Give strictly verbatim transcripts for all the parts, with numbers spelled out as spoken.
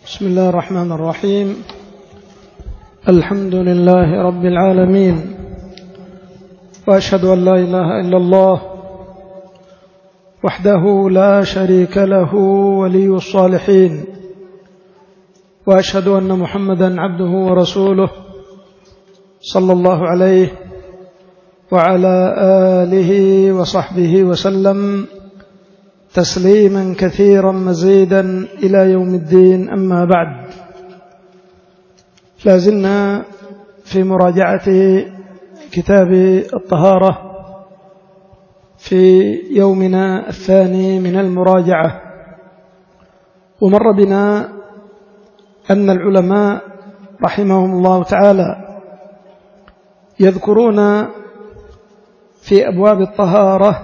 بسم الله الرحمن الرحيم. الحمد لله رب العالمين، وأشهد أن لا إله إلا الله وحده لا شريك له ولي الصالحين، وأشهد أن محمدا عبده ورسوله صلى الله عليه وعلى آله وصحبه وسلم تسليما كثيرا مزيدا إلى يوم الدين. أما بعد، لازلنا في مراجعة كتاب الطهارة في يومنا الثاني من المراجعة، ومر بنا أن العلماء رحمهم الله تعالى يذكرون في أبواب الطهارة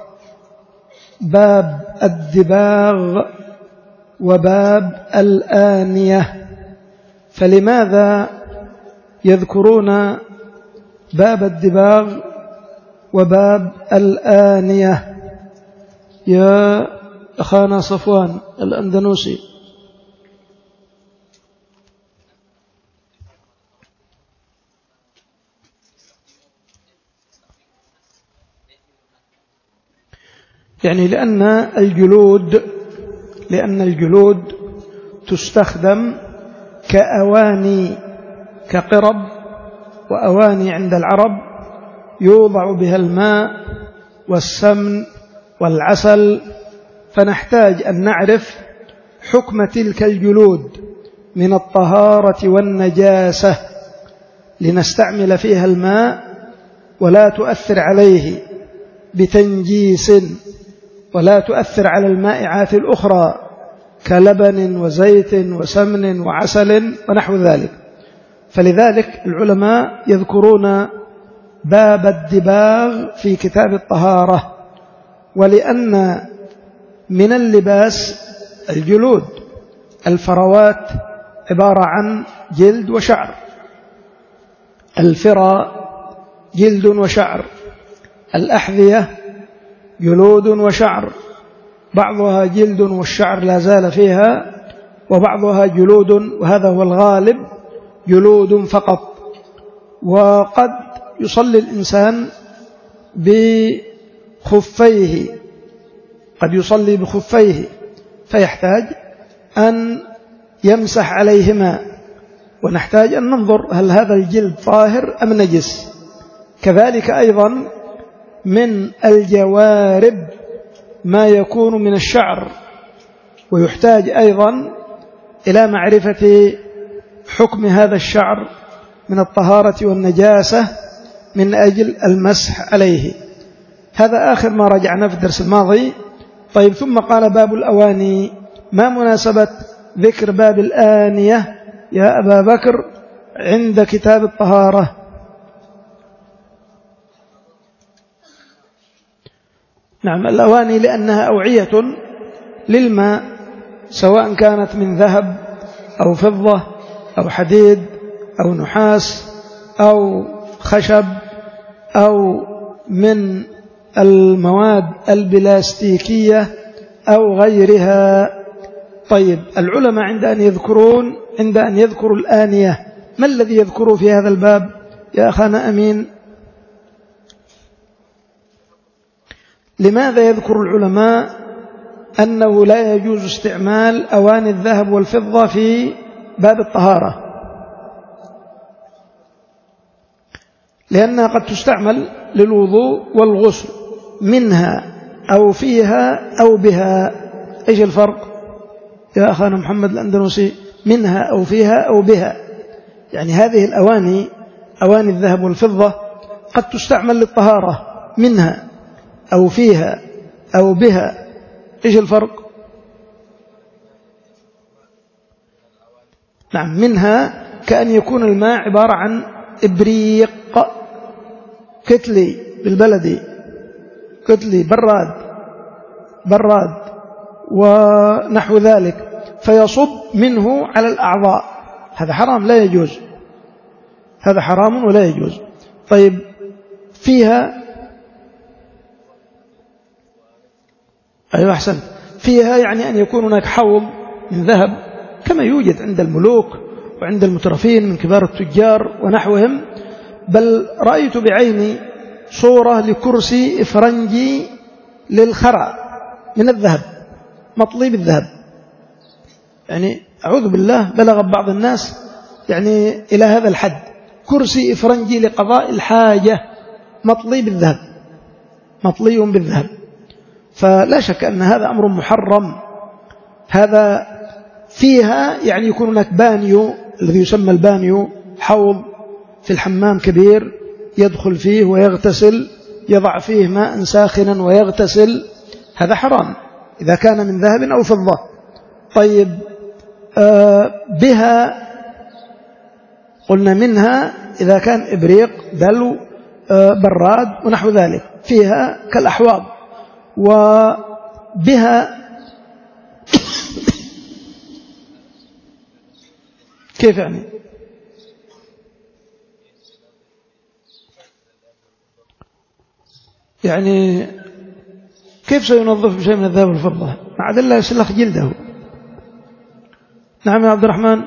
باب الدباغ وباب الآنية. فلماذا يذكرون باب الدباغ وباب الآنية؟ يا أخانا صفوان الأندنوسي، يعني لأن الجلود لأن الجلود تستخدم كأواني، كقرب وأواني عند العرب يوضع بها الماء والسمن والعسل، فنحتاج أن نعرف حكم تلك الجلود من الطهارة والنجاسة لنستعمل فيها الماء ولا تؤثر عليه بتنجيس، ولا تؤثر على المائعات الأخرى كلبن وزيت وسمن وعسل ونحو ذلك. فلذلك العلماء يذكرون باب الدباغ في كتاب الطهارة، ولأن من اللباس الجلود، الفروات عبارة عن جلد وشعر، الفرا جلد وشعر، الأحذية جلود وشعر، بعضها جلد والشعر لا زال فيها، وبعضها جلود وهذا هو الغالب جلود فقط. وقد يصلي الإنسان بخفيه قد يصلي بخفيه فيحتاج أن يمسح عليهما، ونحتاج أن ننظر هل هذا الجلد طاهر أم نجس. كذلك أيضا من الجوارب ما يكون من الشعر، ويحتاج أيضا إلى معرفة حكم هذا الشعر من الطهارة والنجاسة من أجل المسح عليه. هذا آخر ما رجعنا في الدرس الماضي. طيب، ثم قال باب الأواني. ما مناسبة ذكر باب الآنية يا أبا بكر عند كتاب الطهارة؟ نعم، الأواني لأنها أوعية للماء، سواء كانت من ذهب أو فضة أو حديد أو نحاس أو خشب أو من المواد البلاستيكية أو غيرها. طيب، العلماء عند أن يذكرون عند أن يذكروا الآنية ما الذي يذكروا في هذا الباب يا أخانا أمين؟ لماذا يذكر العلماء أنه لا يجوز استعمال أواني الذهب والفضة في باب الطهارة؟ لأنها قد تستعمل للوضوء والغسل، منها أو فيها أو بها. إيش الفرق يا أخانا محمد الأندنوسي؟ منها أو فيها أو بها، يعني هذه الأواني، أواني الذهب والفضة، قد تستعمل للطهارة منها أو فيها أو بها. إيش الفرق؟ نعم، منها كأن يكون الماء عبارة عن إبريق، كتلي بالبلدي، كتلي براد براد ونحو ذلك، فيصب منه على الأعضاء. هذا حرام لا يجوز، هذا حرام ولا يجوز. طيب، فيها أيوة أحسن، فيها يعني أن يكون هناك حوض من ذهب كما يوجد عند الملوك وعند المترفين من كبار التجار ونحوهم. بل رأيت بعيني صورة لكرسي إفرنجي للخرع من الذهب، مطلي بالذهب. يعني أعوذ بالله، بلغ بعض الناس يعني إلى هذا الحد، كرسي إفرنجي لقضاء الحاجة مطلي بالذهب، مطلي بالذهب. فلا شك أن هذا أمر محرم. هذا فيها يعني يكون هناك بانيو الذي يسمى البانيو، حوض في الحمام كبير يدخل فيه ويغتسل، يضع فيه ماء ساخنا ويغتسل، هذا حرام إذا كان من ذهب أو فضة. طيب آه بها قلنا منها إذا كان إبريق دلو آه براد ونحو ذلك، فيها كالأحواض. وبها كيف يعني؟ يعني كيف سينظف بشيء من الذهب والفضة؟ مع ذلك يسلخ جلده. نعم يا عبد الرحمن.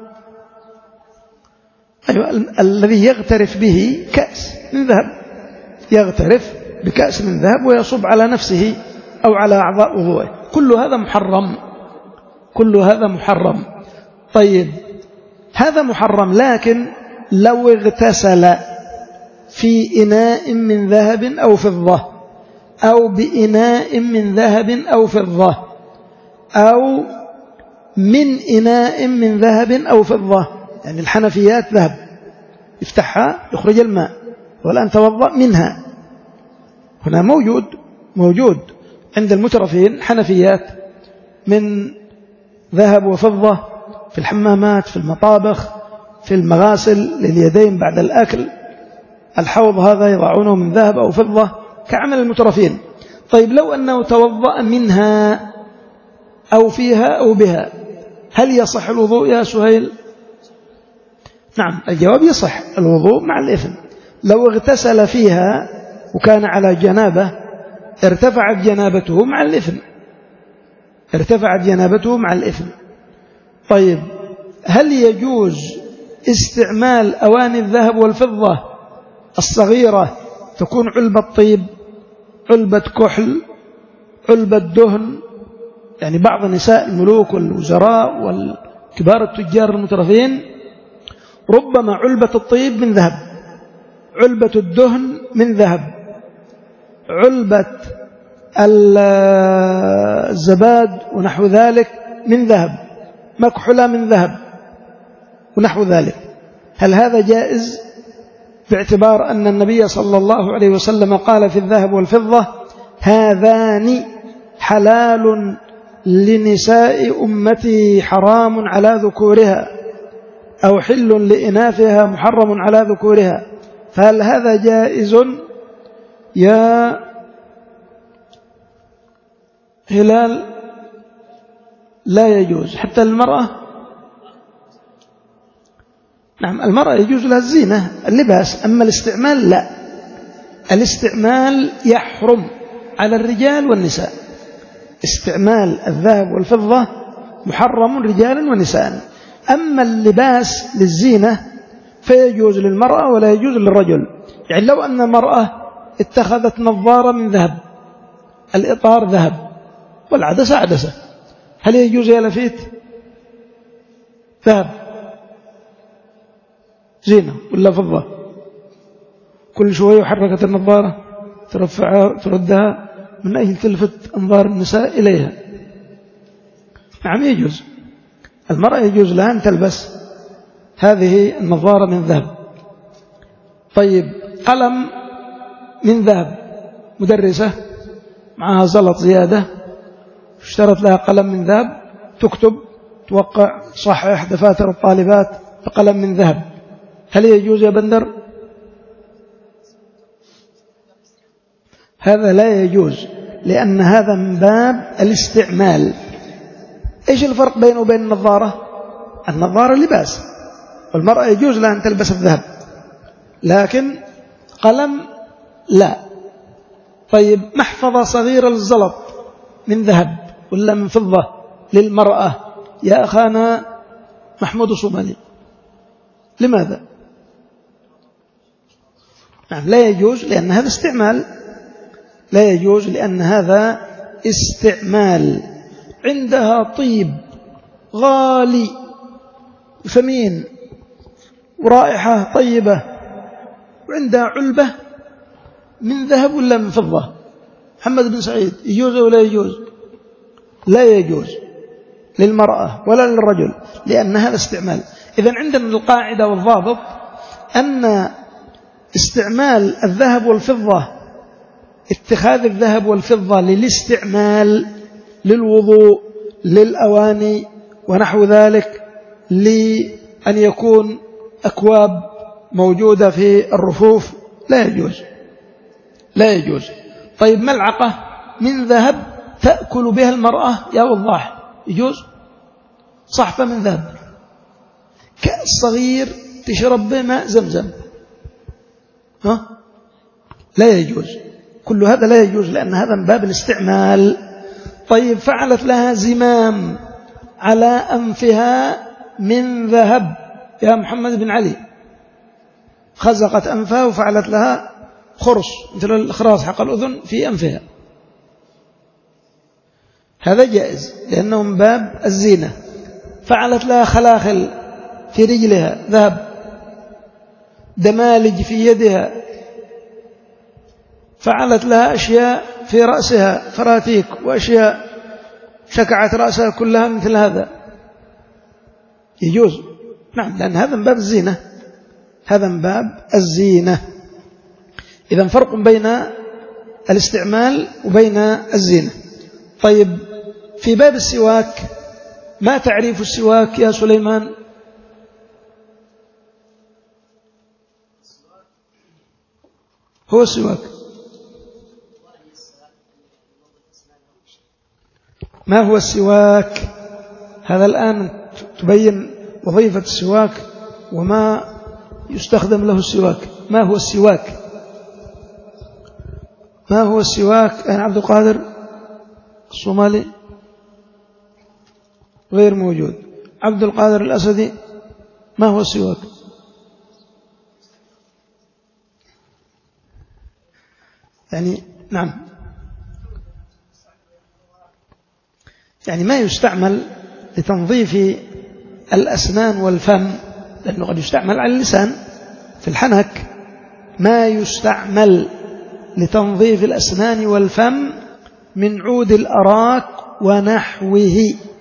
أيوة، الذي يغترف به كأس من ذهب، يغترف بكأس من ذهب ويصب على نفسه أو على أعضاء وضوءه، كل هذا محرم، كل هذا محرم. طيب هذا محرم، لكن لو اغتسل في إناء من ذهب أو فضة، أو بإناء من ذهب أو فضة، أو من إناء من ذهب أو فضة، يعني الحنفيات ذهب يفتحها يخرج الماء، والآن توضأ منها. هنا موجود موجود عند المترفين حنفيات من ذهب وفضة في الحمامات، في المطابخ، في المغاسل لليدين بعد الأكل. الحوض هذا يضعونه من ذهب أو فضة كعمل المترفين. طيب لو أنه توضأ منها أو فيها أو بها، هل يصح الوضوء يا سهيل؟ نعم، الجواب يصح الوضوء مع الإثم. لو اغتسل فيها وكان على جنابة ارتفعت جنابته مع الإثم، ارتفعت جنابته مع الإثم. طيب هل يجوز استعمال أواني الذهب والفضة الصغيرة تكون علبة طيب، علبة كحل، علبة دهن؟ يعني بعض نساء الملوك والوزراء والكبار التجار المترفين ربما علبة الطيب من ذهب، علبة الدهن من ذهب، علبة الزباد ونحو ذلك من ذهب، مكحلة من ذهب ونحو ذلك. هل هذا جائز باعتبار أن النبي صلى الله عليه وسلم قال في الذهب والفضة هذان حلال لنساء أمتي حرام على ذكورها، أو حل لإناثها محرم على ذكورها؟ فهل هذا جائز يا هلال؟ لا يجوز حتى المرأة. نعم، المرأة يجوز لها الزينة اللباس، أما الاستعمال لا، الاستعمال يحرم على الرجال والنساء. استعمال الذهب والفضة محرم رجالا ونساء، أما اللباس للزينة فيجوز للمرأة ولا يجوز للرجل. يعني لو أن المرأة اتخذت نظارة من ذهب، الإطار ذهب والعدسة عدسة، هل يجوز يا لفيت؟ ذهب زينة ولا فضة؟ كل شوية حركت النظارة ترفعها تردها من أجل تلفت أنظار النساء إليها. نعم يجوز، المرأة يجوز لها أن تلبس هذه النظارة من ذهب. طيب قلم من ذهب، مدرسة معها زلط زيادة اشترت لها قلم من ذهب، تكتب توقع صحح دفاتر الطالبات بقلم من ذهب، هل يجوز يا بندر؟ هذا لا يجوز، لأن هذا من باب الاستعمال. إيش الفرق بينه وبين النظارة؟ النظارة لباس، والمرأة يجوز لها أن تلبس الذهب، لكن قلم لا. طيب محفظة صغيرة للزلط من ذهب ولا من فضة للمرأة، يا أخانا محمود الصومالي. لماذا؟ نعم لا يجوز، لأن هذا استعمال، لا يجوز لأن هذا استعمال. عندها طيب غالي وثمين ورائحة طيبة، وعندها علبة من ذهب ولا من فضة، محمد بن سعيد، يجوز ولا يجوز؟ لا يجوز للمرأة ولا للرجل، لأن هذا استعمال. إذن عندنا القاعدة والضابط أن استعمال الذهب والفضة، اتخاذ الذهب والفضة للاستعمال، للوضوء، للأواني ونحو ذلك، لأن يكون أكواب موجودة في الرفوف، لا يجوز، لا يجوز. طيب ملعقة من ذهب تأكل بها المرأة يا وضاح، يجوز؟ صحفة من ذهب، كأس صغير تشرب به ماء زمزم، ها؟ لا يجوز، كل هذا لا يجوز، لأن هذا من باب الاستعمال. طيب فعلت لها زمام على أنفها من ذهب يا محمد بن علي، خزقت أنفها وفعلت لها خرص مثل الإخراس حق الأذن في أنفها، هذا جائز لأنه من باب الزينة. فعلت لها خلاخل في رجلها ذهب، دمالج في يدها، فعلت لها أشياء في رأسها، فراتيك وأشياء، شكعت رأسها كلها مثل هذا، يجوز. نعم، لأن هذا من باب الزينة، هذا من باب الزينة. إذن فرق بين الاستعمال وبين الزينة. طيب في باب السواك، ما تعريف السواك يا سليمان؟ هو السواك، ما هو السواك؟ هذا الآن تبين وظيفة السواك وما يستخدم له السواك. ما هو السواك؟ ما هو السواك؟ أين عبد القادر الصومالي؟ غير موجود. عبد القادر الأسدي، ما هو السواك؟ يعني نعم، يعني ما يستعمل لتنظيف الأسنان والفم، لأنه قد يستعمل على اللسان في الحنك، ما يستعمل لتنظيف الأسنان والفم من عود الأراك ونحوه.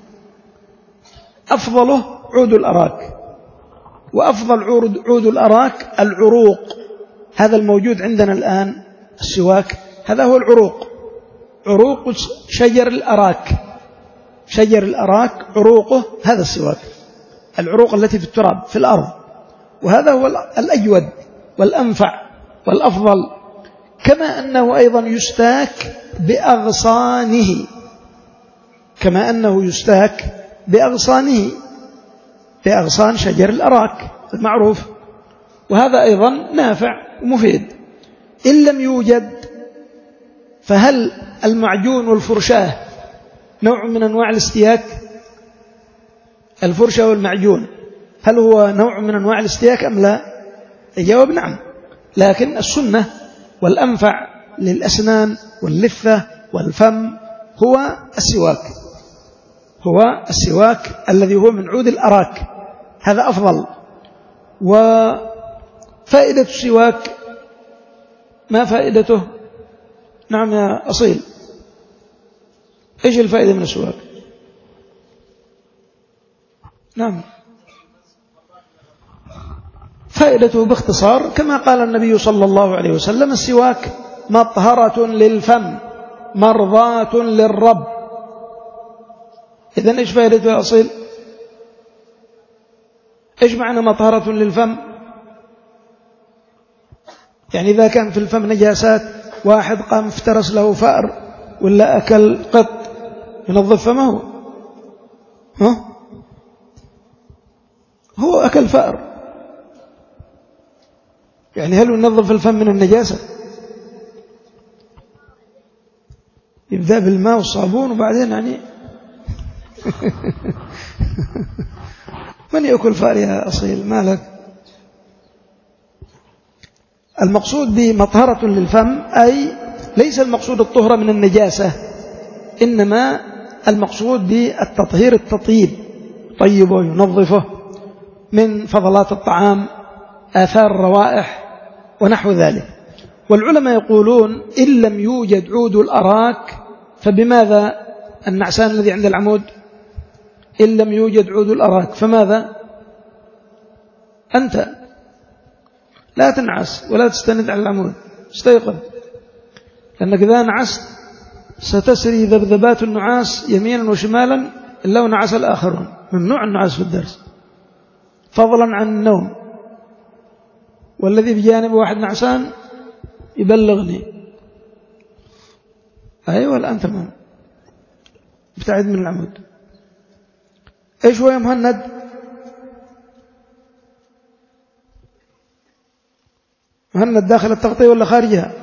أفضله عود الأراك، وأفضل عود الأراك العروق، هذا الموجود عندنا الآن السواك، هذا هو العروق، عروق شجر الأراك، شجر الأراك عروقه هذا السواك، العروق التي في التراب في الأرض، وهذا هو الأجود والأنفع والأفضل. كما أنه أيضا يستاك بأغصانه، كما أنه يستاك بأغصانه، بأغصان شجر الأراك المعروف، وهذا أيضا نافع ومفيد. إن لم يوجد، فهل المعجون والفرشاة نوع من أنواع الاستياك؟ الفرشة والمعجون هل هو نوع من أنواع الاستياك أم لا؟ الجواب نعم، لكن السنة والأنفع للأسنان واللثة والفم هو السواك، هو السواك الذي هو من عود الأراك، هذا أفضل. وفائدة السواك ما فائدته؟ نعم يا أصيل، إيش الفائدة من السواك؟ نعم، فائدته باختصار كما قال النبي صلى الله عليه وسلم: السواك مطهرة للفم مرضاة للرب. إذن إيش فائدته يا أصيل؟ إيش معنى مطهرة للفم؟ يعني إذا كان في الفم نجاسات، واحد قام افترس له فأر ولا أكل قط، ينظف فمه؟ ها؟ هو أكل فأر، يعني هل ينظف الفم من النجاسة؟ يبدأ بالماء والصابون وبعدين يعني من يأكل فار يا أصيل مالك؟ المقصود بمطهرة للفم أي ليس المقصود الطهرة من النجاسة، إنما المقصود بالتطهير التطيب، طيبه ينظفه من فضلات الطعام، آثار الروائح ونحو ذلك. والعلماء يقولون إن لم يوجد عود الأراك فبماذا؟ النعسان الذي عند العمود إن لم يوجد عود الأراك فماذا؟ أنت لا تنعس ولا تستند على العمود، استيقظ، لأنك إذا نعست ستسري ذبذبات النعاس يمينا وشمالا إلا ونعس الآخرون. ممنوع النعاس في الدرس فضلا عن النوم. والذي بجانب واحد نعسان يبلغني. أيوة الآن تمام، ابتعد من العمود. إيش هو يا مهند؟ مهند داخل التغطية ولا خارجها؟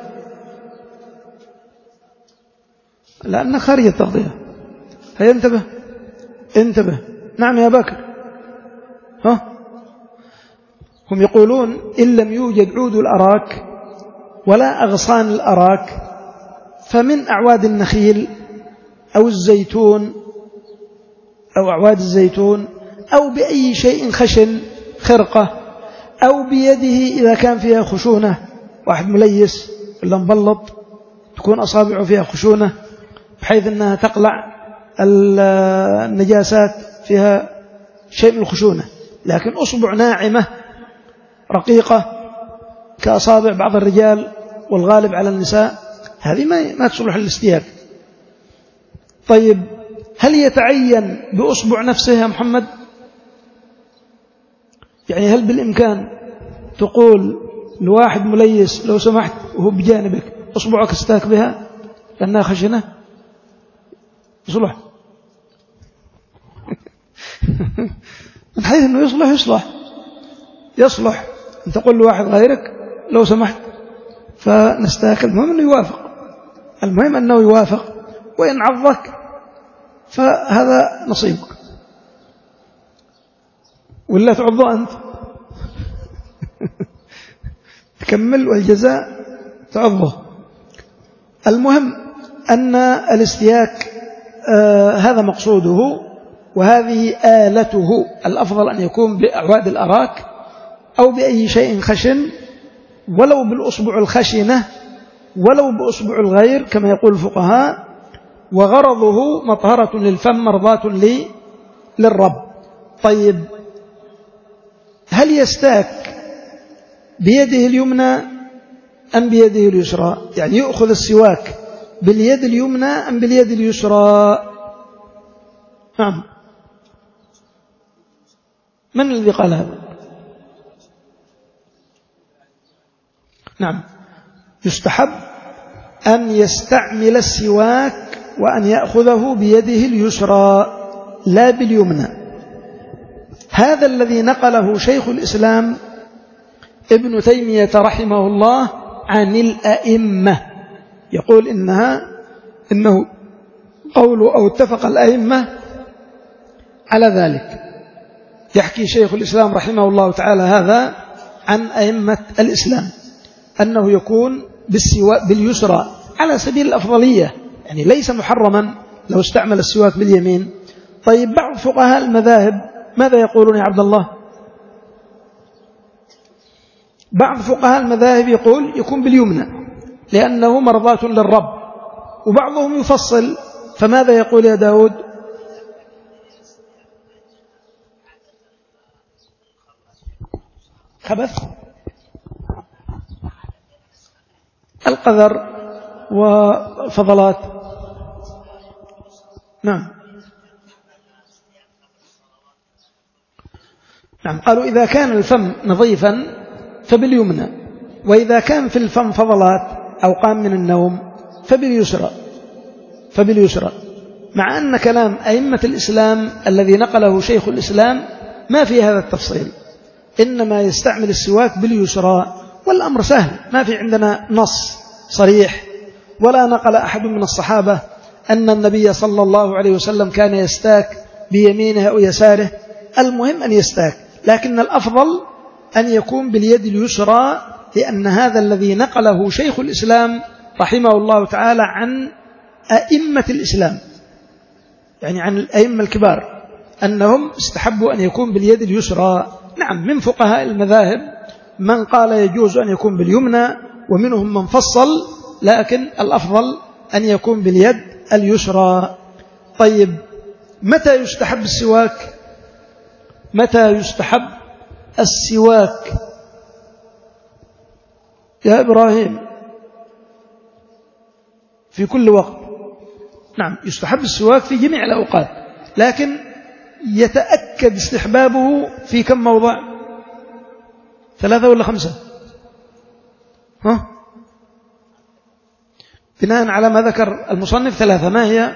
لأنك خارج التغطية. هيا انتبه انتبه. نعم يا بكر. ها؟ هم يقولون إن لم يوجد عود الأراك ولا أغصان الأراك فمن أعواد النخيل أو الزيتون أو أعواد الزيتون أو بأي شيء خشن، خرقة، أو بيده إذا كان فيها خشونة، واحد مليس ولا مبلط تكون أصابعه فيها خشونة بحيث أنها تقلع النجاسات، فيها شيء من الخشونة، لكن أصبع ناعمة رقيقة كأصابع بعض الرجال والغالب على النساء، هذه ما ما تصلح للاستياك. طيب هل يتعين بأصبع نفسه يا محمد؟ يعني هل بالإمكان تقول لواحد مليس لو سمحت وهو بجانبك أصبعك استاك بها لأنها خشنة؟ يصلح؟ من حيث أنه يصلح يصلح يصلح أن تقول لواحد غيرك لو سمحت فنستاك. المهم أنه يوافق، المهم أنه يوافق، وإن عضك فهذا نصيبك، ولا تعضه أنت تكمل والجزاء تعضه. المهم أن الاستياك آه هذا مقصوده وهذه آلته. الأفضل أن يكون بأعواد الأراك أو بأي شيء خشن، ولو بالأصبع الخشنة ولو بأصبع الغير كما يقول الفقهاء، وغرضه مطهرة للفم مرضاة للرب. طيب هل يستاك بيده اليمنى أم بيده اليسرى؟ يعني يأخذ السواك باليد اليمنى أم باليد اليسرى؟ نعم، من الذي قال هذا؟ نعم، يستحب أن يستعمل السواك وأن يأخذه بيده اليسرى لا باليمنى. هذا الذي نقله شيخ الإسلام ابن تيمية رحمه الله عن الأئمة، يقول إنها إنه قول أو اتفق الأئمة على ذلك. يحكي شيخ الإسلام رحمه الله تعالى هذا عن أئمة الإسلام أنه يكون باليسرى على سبيل الأفضلية، يعني ليس محرما لو استعمل السواك باليمين. طيب بعض فقهاء المذاهب ماذا يقولون يا عبد الله؟ بعض فقهاء المذاهب يقول يكون باليمنى لأنه مرضاة للرب، وبعضهم يفصل، فماذا يقول يا داود؟ خبث القذر وفضلات. نعم نعم قالوا إذا كان الفم نظيفا فباليمنى، وإذا كان في الفم فضلات أو قام من النوم فباليسرى فباليسرى مع أن كلام أئمة الإسلام الذي نقله شيخ الإسلام ما في هذا التفصيل، إنما يستعمل السواك باليسرى، والأمر سهل، ما في عندنا نص صريح، ولا نقل أحد من الصحابة أن النبي صلى الله عليه وسلم كان يستاك بيمينه أو يساره، المهم أن يستاك، لكن الأفضل أن يكون باليد اليسرى، لأن هذا الذي نقله شيخ الإسلام رحمه الله تعالى عن أئمة الإسلام، يعني عن الأئمة الكبار، أنهم استحبوا أن يكون باليد اليسرى. نعم، من فقهاء المذاهب من قال يجوز أن يكون باليمنى، ومنهم من فصل، لكن الأفضل أن يكون باليد اليسرى. طيب، متى يستحب السواك؟ متى يستحب السواك يا إبراهيم؟ في كل وقت. نعم، يستحب السواك في جميع الأوقات، لكن يتأكد استحبابه في كم موضع؟ ثلاثة ولا خمسة؟ ها؟ بناء على ما ذكر المصنف ثلاثة. ما هي؟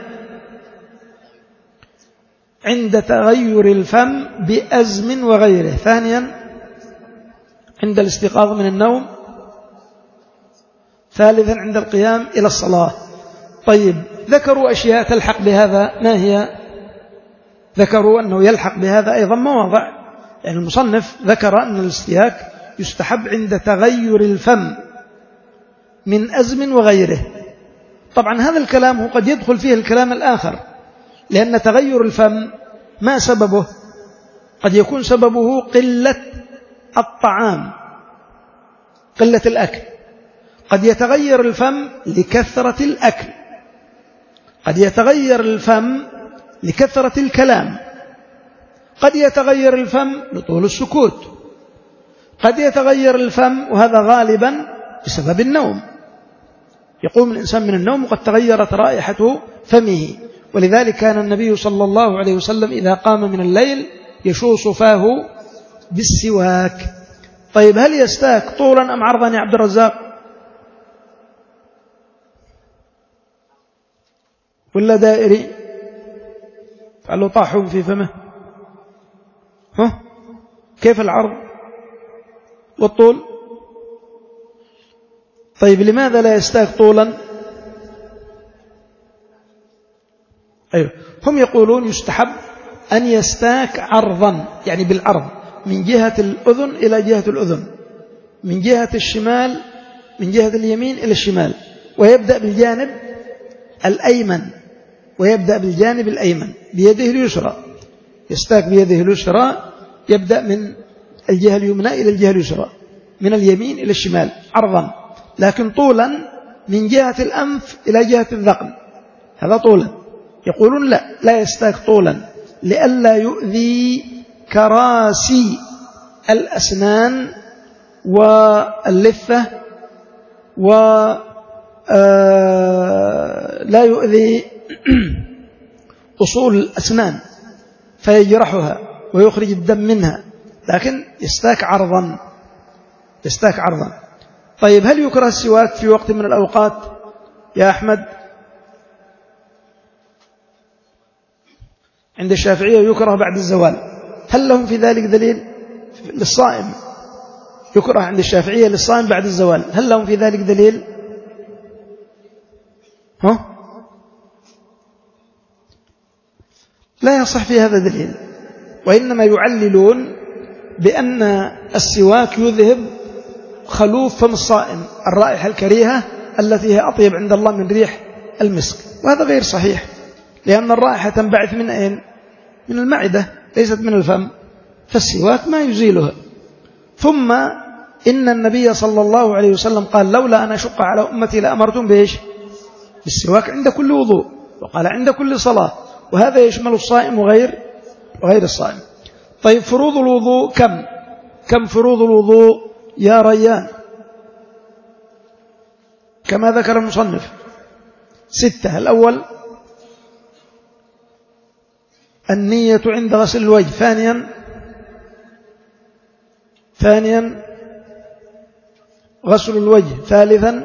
عند تغير الفم بأزم وغيره. ثانيا عند الاستيقاظ من النوم. ثالثا عند القيام إلى الصلاة. طيب، ذكروا أشياء تلحق بهذا، ما هي؟ ذكروا أنه يلحق بهذا أيضا مواضع، يعني المصنف ذكر أن الاستياك يستحب عند تغير الفم من أزم وغيره. طبعا هذا الكلام هو قد يدخل فيه الكلام الآخر، لأن تغير الفم ما سببه؟ قد يكون سببه قلة الطعام، قلة الأكل. قد يتغير الفم لكثرة الأكل، قد يتغير الفم لكثرة الكلام، قد يتغير الفم لطول السكوت، قد يتغير الفم وهذا غالبا بسبب النوم، يقوم الإنسان من النوم وقد تغيرت رائحة فمه. ولذلك كان النبي صلى الله عليه وسلم إذا قام من الليل يشوص فاه بالسواك. طيب، هل يستاك طولا أم عرضا يا عبد الرزاق؟ ولا دائري؟ فعله طاحون في فمه. ها؟ كيف العرض والطول؟ طيب، لماذا لا يستاك طولا؟ أيوه، هم يقولون يستحب أن يستاك عرضا، يعني بالعرض من جهة الأذن إلى جهة الأذن، من جهة الشمال، من جهة اليمين إلى الشمال، ويبدأ بالجانب الأيمن، ويبدأ بالجانب الأيمن بيده اليسرى. يستاك بيده اليسرى، يبدأ من الجهة اليمنى إلى الجهة اليسرى، من اليمين إلى الشمال عرضا، لكن طولا من جهة الأنف إلى جهة الذقن، هذا طولا. يقولون لا، لا يستاك طولا لئلا يؤذي كراسي الأسنان واللثة، ولا يؤذي أصول الأسنان فيجرحها ويخرج الدم منها، لكن يستاك عرضا، يستاك عرضا. طيب، هل يكره السواك في وقت من الأوقات يا أحمد؟ عند الشافعية يكره بعد الزوال. هل لهم في ذلك دليل؟ للصائم يكره عند الشافعية للصائم بعد الزوال، هل لهم في ذلك دليل؟ ها؟ لا يصح في هذا دليل، وإنما يعللون بأن السواك يذهب خلوف فم الصائم، الرائحة الكريهة التي هي أطيب عند الله من ريح المسك، وهذا غير صحيح، لأن الرائحة تنبعث من أين؟ من المعدة، ليست من الفم، فالسواك ما يزيلها. ثم إن النبي صلى الله عليه وسلم قال: لولا أن أشق على أمتي لأمرتم بإيش؟ بالسواك عند كل وضوء، وقال عند كل صلاة، وهذا يشمل الصائم وغير وغير الصائم. طيب، فروض الوضوء كم؟ كم فروض الوضوء يا ريان؟ كما ذكر المصنف ستة. الأول النية عند غسل الوجه. ثانيا ثانيا غسل الوجه. ثالثا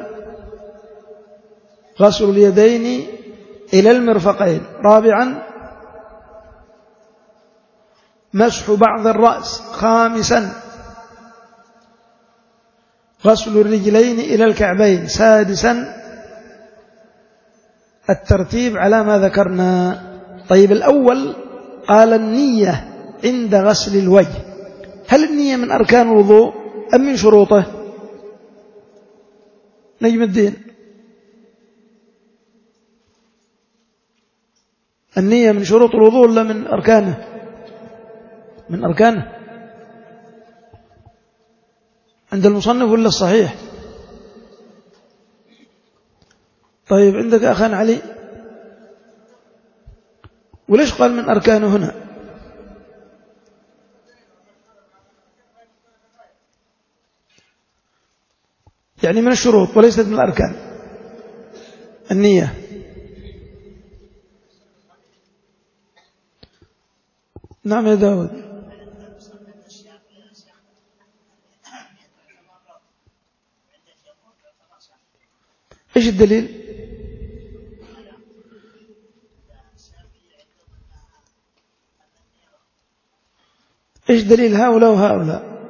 غسل اليدين إلى المرفقين. رابعا مسح بعض الرأس. خامسا غسل الرجلين إلى الكعبين. سادسا الترتيب على ما ذكرنا. طيب، الأول قال النية عند غسل الوجه، هل النية من أركان الوضوء أم من شروطه؟ نجم الدين، النية من شروط الوضوء ولا من أركانه؟ من أركانه عند المصنف ولا الصحيح؟ طيب عندك أخان علي، وليش قال من أركانه هنا؟ يعني من الشروط وليست من الأركان النية. نعم يا داود. إيش الدليل؟ إيش دليل هؤلاء وهؤلاء؟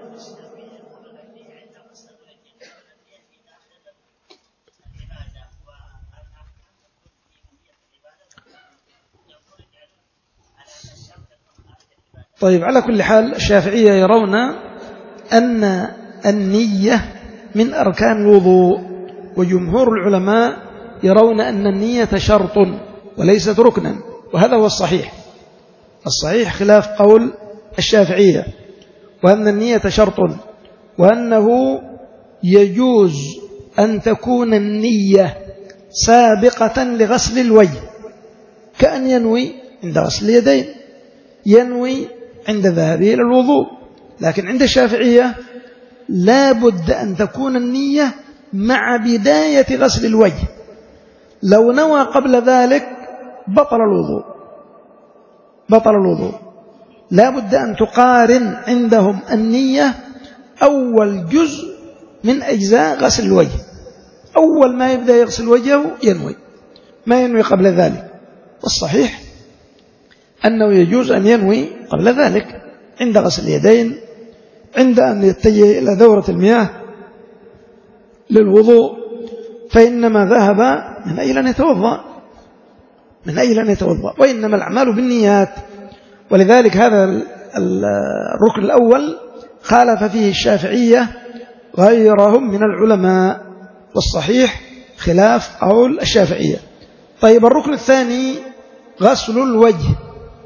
طيب على كل حال الشافعية يرون أن النية من أركان الوضوء، وجمهور العلماء يرون أن النية شرط وليست ركنا، وهذا هو الصحيح. الصحيح خلاف قول الشافعية، وأن النية شرط، وأنه يجوز أن تكون النية سابقة لغسل الوجه، كأن ينوي عند غسل اليدين، ينوي عند ذهابه إلى الوضوء. لكن عند الشافعية لا بد أن تكون النية مع بداية غسل الوجه، لو نوى قبل ذلك بطل الوضوء، بطل الوضوء. لا بد أن تقارن عندهم النية أول جزء من أجزاء غسل الوجه، أول ما يبدأ يغسل وجهه ينوي، ما ينوي قبل ذلك. والصحيح أنه يجوز أن ينوي قبل ذلك عند غسل اليدين، عند أن يتجه إلى دورة المياه للوضوء، فإنما ذهب من أجل أن يتوضأ، من أجل أن يتوضأ، وإنما الأعمال بالنيات. ولذلك هذا الركن الأول خالف فيه الشافعية غيرهم من العلماء، والصحيح خلاف قول الشافعية. طيب الركن الثاني غسل الوجه،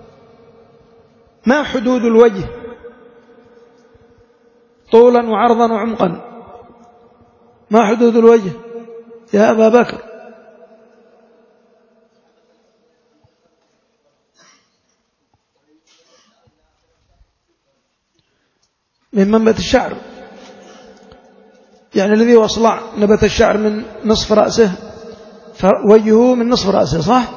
ما حدود الوجه طولا وعرضا وعمقا؟ ما حدود الوجه يا أبا بكر؟ من منبت الشعر، يعني الذي وصلع نبت الشعر من نصف رأسه فوجهه من نصف رأسه، صح؟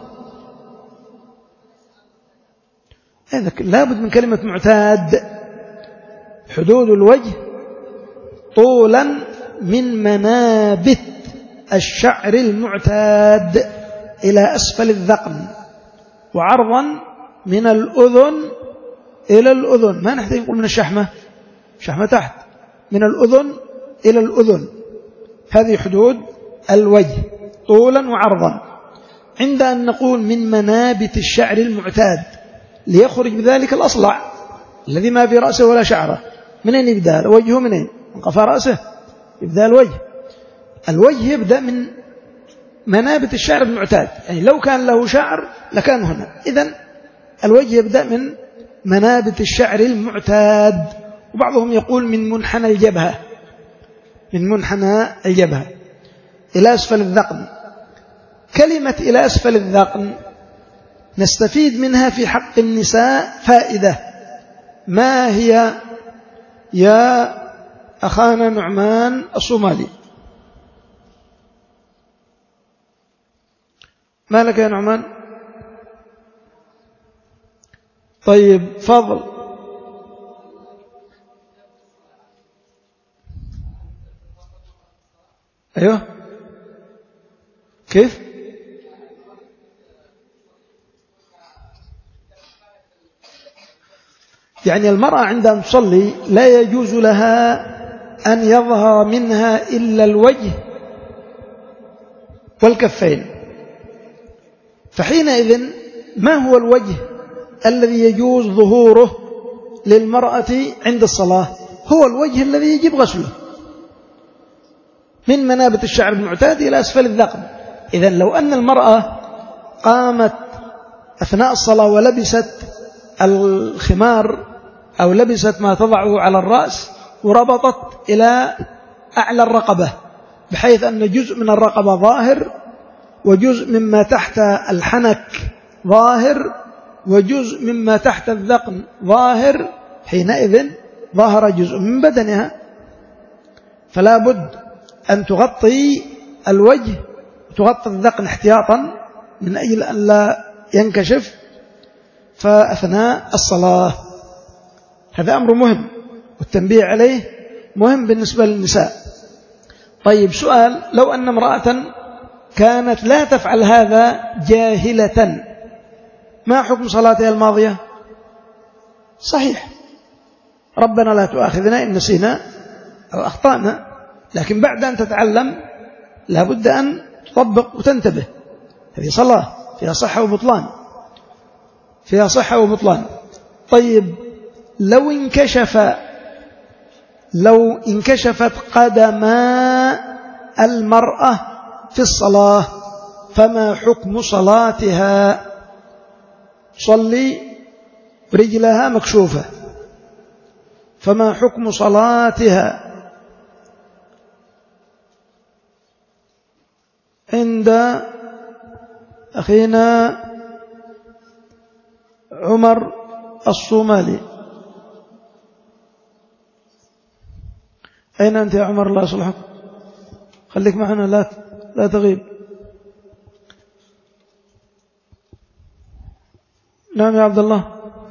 هذا لابد من كلمة معتاد. حدود الوجه طولا من منابت الشعر المعتاد إلى أسفل الذقن، وعرضا من الأذن إلى الأذن، ما نحتاج نقول من الشحمة، شحمة تحت، من الأذن إلى الأذن. هذه حدود الوجه طولا وعرضا. عند أن نقول من منابت الشعر المعتاد ليخرج بذلك الأصلع الذي ما في رأسه ولا شعره، منين يبدأ وجهه؟ منين؟ من قفا رأسه يبدأ الوجه. الوجه يبدأ من منابت الشعر المعتاد، يعني لو كان له شعر لكان هنا. إذن الوجه يبدأ من منابت الشعر المعتاد، وبعضهم يقول من منحنى الجبهة، من منحنى الجبهة إلى أسفل الذقن. كلمة إلى أسفل الذقن نستفيد منها في حق النساء فائدة. ما هي يا أخانا نعمان الصومالي؟ ما لك يا نعمان؟ طيب فضل. أيوه كيف؟ يعني المرأة عندما تصلي لا يجوز لها أن يظهر منها إلا الوجه والكفين، فحينئذ ما هو الوجه الذي يجوز ظهوره للمرأة عند الصلاة هو الوجه الذي يجب غسله من منابت الشعر المعتاد إلى أسفل الذقن. إذن لو أن المرأة قامت أثناء الصلاة ولبست الخمار أو لبست ما تضعه على الرأس وربطت إلى أعلى الرقبة بحيث أن جزء من الرقبة ظاهر وجزء مما تحت الحنك ظاهر وجزء مما تحت الذقن ظاهر، حينئذ ظهر جزء من بدنها، فلا بد أن تغطي الوجه وتغطي الذقن احتياطا من أجل أن لا ينكشف فأثناء الصلاة. هذا أمر مهم والتنبيه عليه مهم بالنسبة للنساء. طيب سؤال، لو أن امرأة كانت لا تفعل هذا جاهلة ما حكم صلاتها الماضية؟ صحيح، ربنا لا تؤاخذنا إن نسينا أو أخطأنا، لكن بعد أن تتعلم لابد أن تطبق وتنتبه. هذه صلاة فيها صحة وبطلان، فيها صحة وبطلان. طيب لو انكشف لو انكشفت قدما المرأة في الصلاة فما حكم صلاتها؟ صلي رجلها مكشوفة، فما حكم صلاتها؟ عند أخينا عمر الصومالي. أين أنت يا عمر؟ الله يصلحك، خليك معنا لا لا تغيب. نعم يا عبد الله.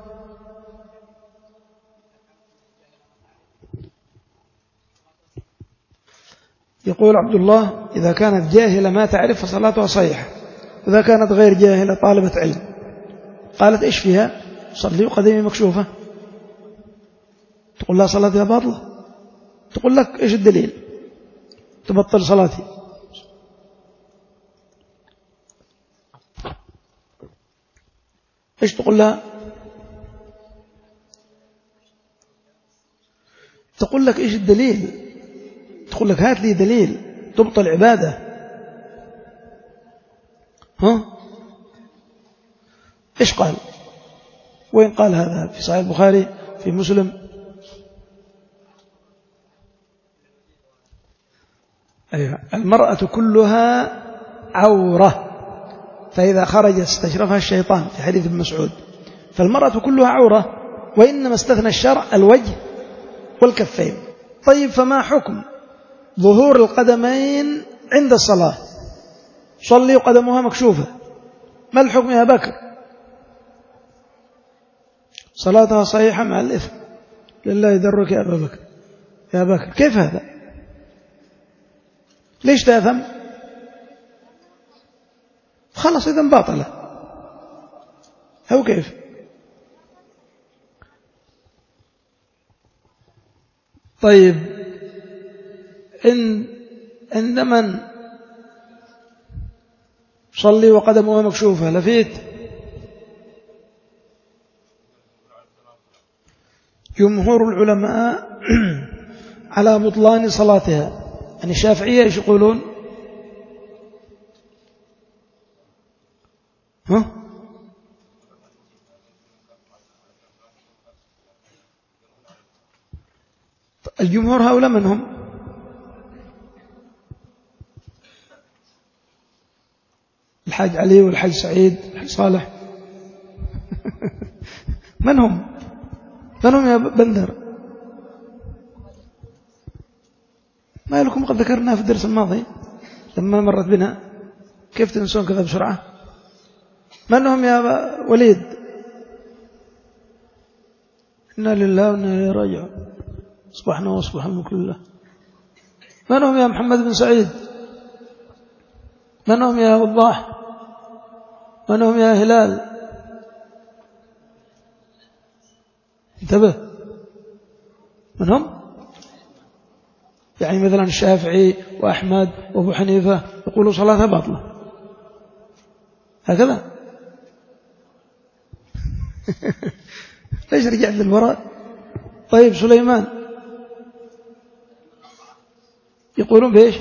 يقول عبد الله إذا كانت جاهلة ما تعرف فصلاتها صحيحة، إذا كانت غير جاهلة طالبة علم قالت إيش فيها؟ صلي وقدمي مكشوفة، تقول لا صلاتها باطلة، تقول لك إيش الدليل تبطل صلاتي؟ إيش تقول لها؟ تقول لك إيش الدليل؟ تقول لك هات لي دليل تبطل عبادة. ها إيش قال؟ وين قال هذا؟ في صحيح البخاري، في مسلم؟ أيوة. المرأة كلها عورة، فإذا خرجت استشرفها الشيطان في حديث ابن مسعود، فالمرأة كلها عورة وإنما استثنى الشرع الوجه والكفين. طيب فما حكم ظهور القدمين عند الصلاة؟ صلي وقدمها مكشوفة، ما الحكم يا بكر؟ صلاتها صحيحة مع الإثم، لله يدرك يا أبا بكر. يا بكر كيف هذا؟ ليش تأثم؟ خلص إذن باطلة أو كيف؟ طيب إن عندما صلي وقدمها مكشوفة لفيت؟ جمهور العلماء على بطلان صلاتها. يعني الشافعية ايش يقولون؟ ها؟ الجمهور هؤلاء من هم؟ الحاج علي والحاج سعيد والحاج صالح من هم؟ من هم يا بندر؟ ما لكم قد ذكرناها في الدرس الماضي لما مرت بنا، كيف تنسون كذا بسرعة؟ من هم يا وليد؟ إنا لله وإنا إليه راجعون، أصبحنا وأصبح الملك لله. من هم يا محمد بن سعيد؟ من هم يا وضاح؟ من هم يا هلال؟ انتبه، من هم؟ يعني مثلا الشافعي وأحمد وأبو حنيفة يقولوا صلاتها باطلة هكذا؟ ليش رجعت للوراء؟ طيب سليمان يقولون بإيش؟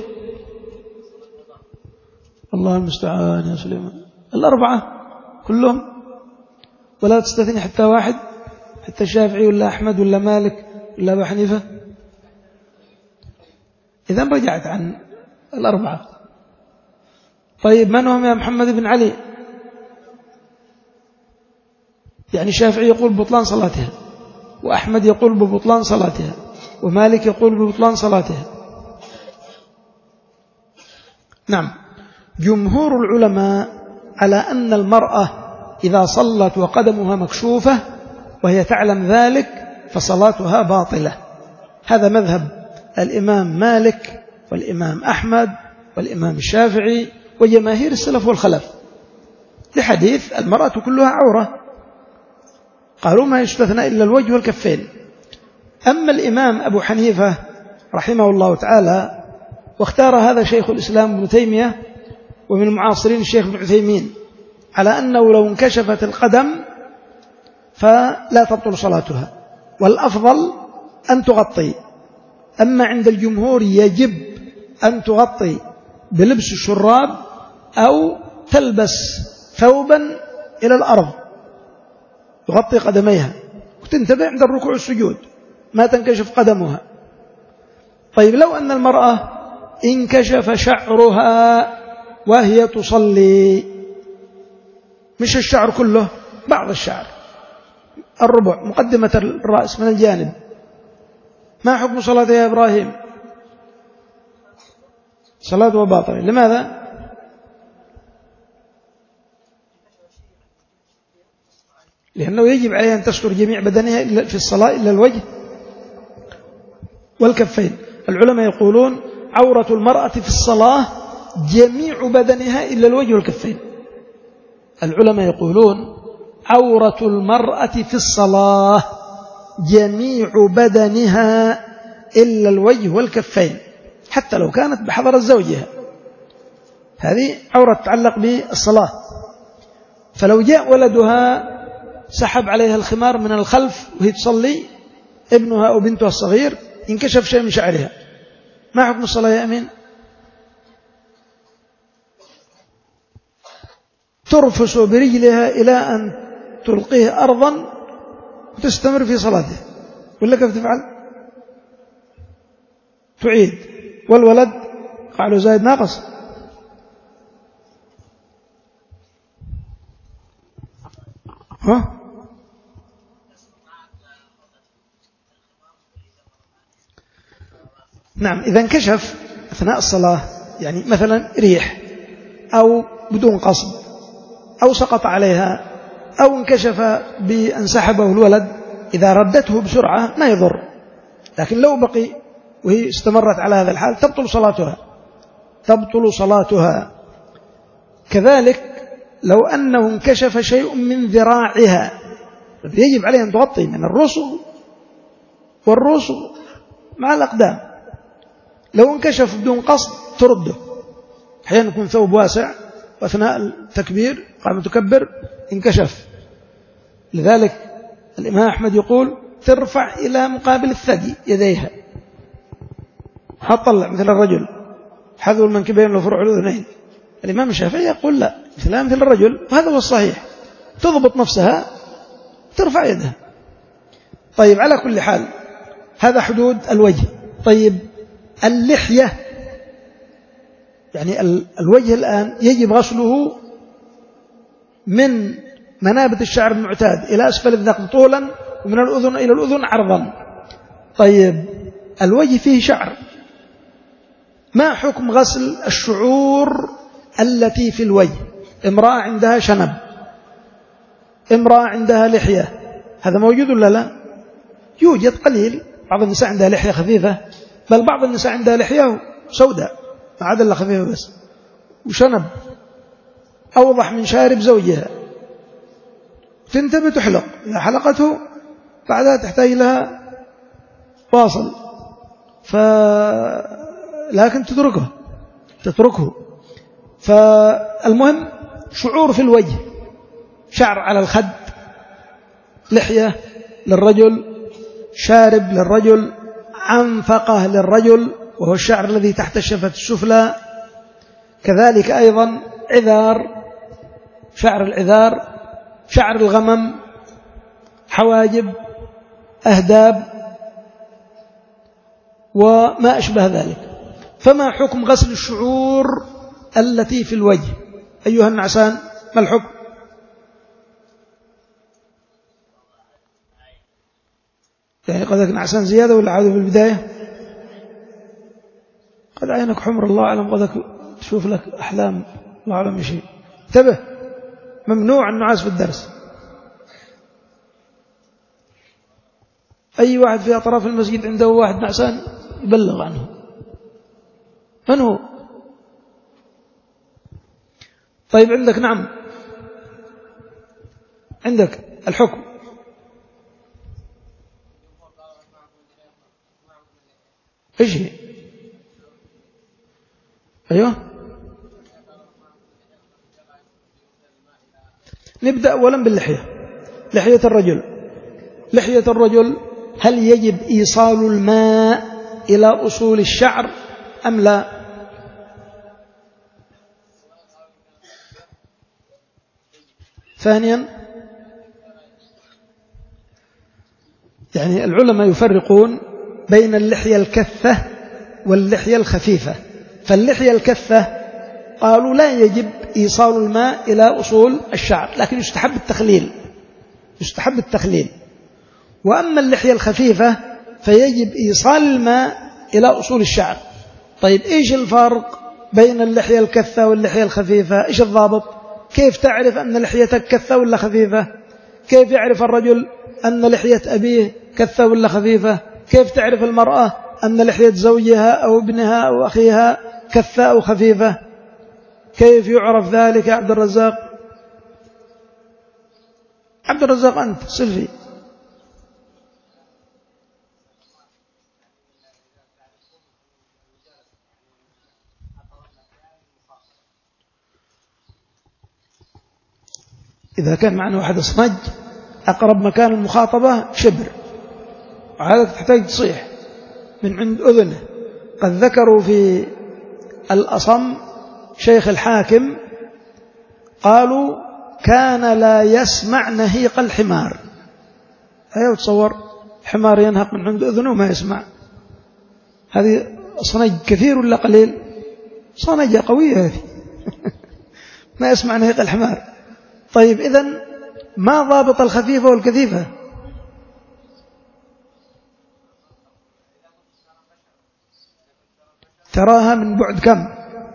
الله المستعان يا سليمان. الأربعة كلهم ولا تستثني حتى واحد، حتى الشافعي ولا أحمد ولا مالك ولا أبو حنيفة؟ إذن رجعت عن الأربعة. طيب من هم يا محمد بن علي؟ يعني الشافعي يقول ببطلان صلاتها، وأحمد يقول ببطلان صلاتها، ومالك يقول ببطلان صلاتها. نعم. جمهور العلماء على أن المرأة إذا صلت وقدمها مكشوفة وهي تعلم ذلك فصلاتها باطلة. هذا مذهب الإمام مالك والإمام أحمد والإمام الشافعي وجماهير السلف والخلف، لحديث المرأة كلها عورة، قالوا ما يستثنى إلا الوجه والكفين. أما الإمام أبو حنيفة رحمه الله تعالى، واختار هذا شيخ الإسلام ابن تيمية ومن المعاصرين الشيخ ابن عثيمين، على أنه لو انكشفت القدم فلا تبطل صلاتها، والأفضل أن تغطي. أما عند الجمهور يجب أن تغطي بلبس الشراب أو تلبس ثوبا إلى الأرض تغطي قدميها، وتنتبه عند الركوع والسجود ما تنكشف قدمها. طيب لو أن المرأة انكشف شعرها وهي تصلي، مش الشعر كله، بعض الشعر، الربع، مقدمة الرأس من الجانب، ما حكم صلاتها يا إبراهيم؟ صلاة باطلة. لماذا؟ لأنه يجب عليها أن تستر جميع بدنها في الصلاة إلا الوجه والكفين. العلماء يقولون عورة المرأة في الصلاة جميع بدنها إلا الوجه والكفين. العلماء يقولون عورة المرأة في الصلاة جميع بدنها إلا الوجه والكفين، حتى لو كانت بحضرة زوجها، هذه عورة تتعلق بالصلاة. فلو جاء ولدها سحب عليها الخمار من الخلف وهي تصلي، ابنها أو بنتها الصغير، انكشف شيء من شعرها، ما حكم الصلاة يا أمين؟ ترفس برجلها إلى أن تلقيه أرضا وتستمر في صلاته، ولا كيف تفعل؟ تعيد. والولد قالوا زايد ناقص. ها؟ نعم. إذا انكشف أثناء الصلاة، يعني مثلا ريح أو بدون قصد أو سقط عليها أو انكشف بأن سحبه الولد، إذا ردته بسرعة ما يضر، لكن لو بقي وهي استمرت على هذا الحال تبطل صلاتها، تبطل صلاتها. كذلك لو أنه انكشف شيء من ذراعها، يجب عليها أن تغطي من الرؤوس والرؤوس مع الأقدام. لو انكشف بدون قصد ترده، أحيانا يكون ثوب واسع وأثناء التكبير قام تكبر انكشف، لذلك الإمام أحمد يقول ترفع إلى مقابل الثدي يديها، هتطلع مثل الرجل حذو المنكبين وفروع الأذنين. الإمام الشافعي يقول لا، مثلها مثل الرجل، وهذا هو الصحيح، تضبط نفسها ترفع يدها. طيب على كل حال هذا حدود الوجه. طيب اللحية، يعني الوجه الآن يجب غسله من منابت الشعر المعتاد إلى أسفل الذقن طولا، ومن الأذن إلى الأذن عرضا. طيب الوجه فيه شعر، ما حكم غسل الشعور التي في الوجه؟ امرأة عندها شنب، امرأة عندها لحية، هذا موجود ولا لا؟ يوجد قليل، بعض النساء عندها لحية خفيفة، بل بعض النساء عندها لحية سوداء ما عدا إلا خفيفة بس، وشنب أوضح من شارب زوجها، تنتبه تحلق، إذا حلقته بعدها تحتاج لها واصل، ف... لكن تتركه تتركه فالمهم شعور في الوجه، شعر على الخد لحية للرجل، شارب للرجل، عنفقة للرجل وهو الشعر الذي تحت الشفة السفلى، كذلك أيضا عذار، شعر العذار، شعر الغمم، حواجب، أهداب وما أشبه ذلك. فما حكم غسل الشعور التي في الوجه أيها النعسان؟ ما الحكم؟ يعني قدك نعسان زيادة ولا عادوا في البداية؟ قد عينك حمر الله أعلم، قدك تشوف لك أحلام الله أعلم شيء. انتبه، ممنوع النعاس في الدرس. أي واحد في أطراف المسجد عنده واحد نعسان يبلغ عنه. من هو؟ طيب عندك، نعم عندك الحكم. إيش هي؟ أيوه، نبدأ أولا باللحية. لحية الرجل، لحية الرجل هل يجب إيصال الماء إلى أصول الشعر أم لا؟ ثانيا، يعني العلماء يفرقون بين اللحية الكثة واللحية الخفيفة. فاللحية الكثة قالوا لا يجب إيصال الماء إلى أصول الشعر، لكن يستحب التخليل، يستحب التخليل. وأما اللحية الخفيفة فيجب إيصال الماء إلى أصول الشعر. طيب إيش الفرق بين اللحية الكثة واللحية الخفيفة؟ إيش الضابط؟ كيف تعرف أن لحيتك كثة ولا خفيفة؟ كيف يعرف الرجل أن لحية أبيه كثة ولا خفيفة؟ كيف تعرف المرأة أن لحية زوجها أو ابنها أو أخيها كثة أو خفيفة؟ كيف يعرف ذلك يا عبد الرزاق؟ عبد الرزاق أنت سلفي. إذا كان معنا واحد أصمج أقرب مكان المخاطبة شبر، وهذا تحتاج تصيح من عند أذنه. قد ذكروا في الأصم شيخ الحاكم قالوا كان لا يسمع نهيق الحمار. أيوة، تصور حمار ينهق من عند أذنه وما يسمع. هذه صنج كثير ولا قليل؟ صنجة قوية هذه ما يسمع نهيق الحمار. طيب إذن ما ضابط الخفيفة والكثيفة؟ تراها من بعد كم؟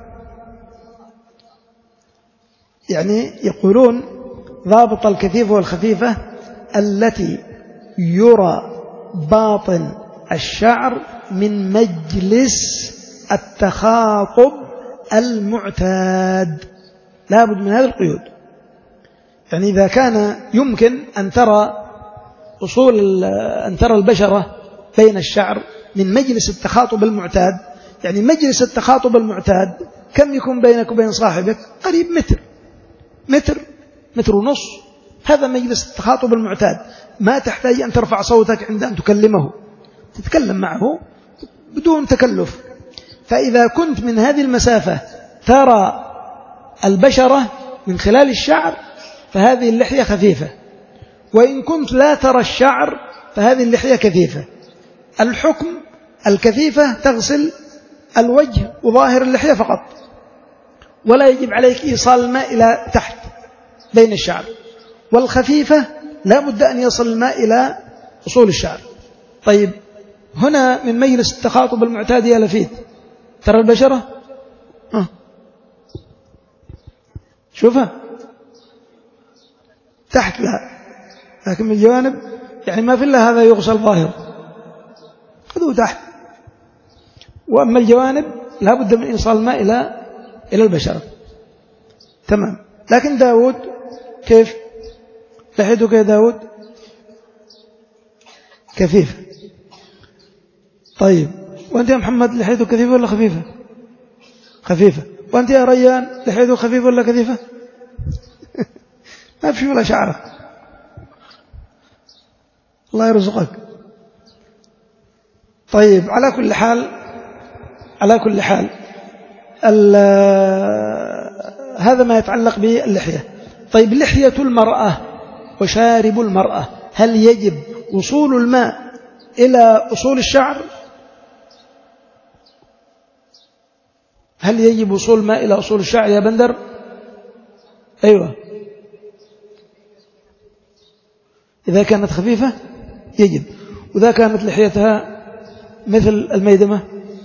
يعني يقولون ضابط الكثيفة والخفيفة التي يرى باطن الشعر من مجلس التخاطب المعتاد، لابد من هذه القيود. يعني إذا كان يمكن أن ترى أصول أن ترى البشرة بين الشعر من مجلس التخاطب المعتاد، يعني مجلس التخاطب المعتاد كم يكون بينك وبين صاحبك؟ قريب متر، متر، متر ونص. هذا مجلس التخاطب المعتاد، ما تحتاج أن ترفع صوتك عند أن تكلمه، تتكلم معه بدون تكلف. فإذا كنت من هذه المسافة ترى البشرة من خلال الشعر فهذه اللحية خفيفة، وإن كنت لا ترى الشعر فهذه اللحية كثيفة. الحكم الكثيفة تغسل الوجه وظاهر اللحية فقط، ولا يجب عليك إيصال الماء إلى تحت بين الشعر. والخفيفة لا بد أن يصل الماء إلى أصول الشعر. طيب هنا من مجلس التخاطب المعتاد يا لفيت، ترى البشرة؟ أه. شوفها تحت لا، لكن من الجوانب يعني ما في إلا هذا يغسل ظاهر، خذوه تحت. وأما الجوانب لا بد من إيصال الماء إلى إلى البشرة. تمام. لكن داود كيف لحيته؟ يا داود كثيفة. طيب وأنت يا محمد لحيته كثيفة ولا خفيفة؟ خفيفة. وأنت يا ريان لحيته خفيفة ولا كثيفة؟ ما في ولا شعرة. الله يرزقك. طيب على كل حال على كل حال هذا ما يتعلق باللحية. طيب لحية المرأة وشارب المرأة، هل يجب وصول الماء إلى أصول الشعر؟ هل يجب وصول الماء إلى أصول الشعر يا بندر؟ أيوة، إذا كانت خفيفة يجب، وإذا كانت لحيتها مثل الميدمة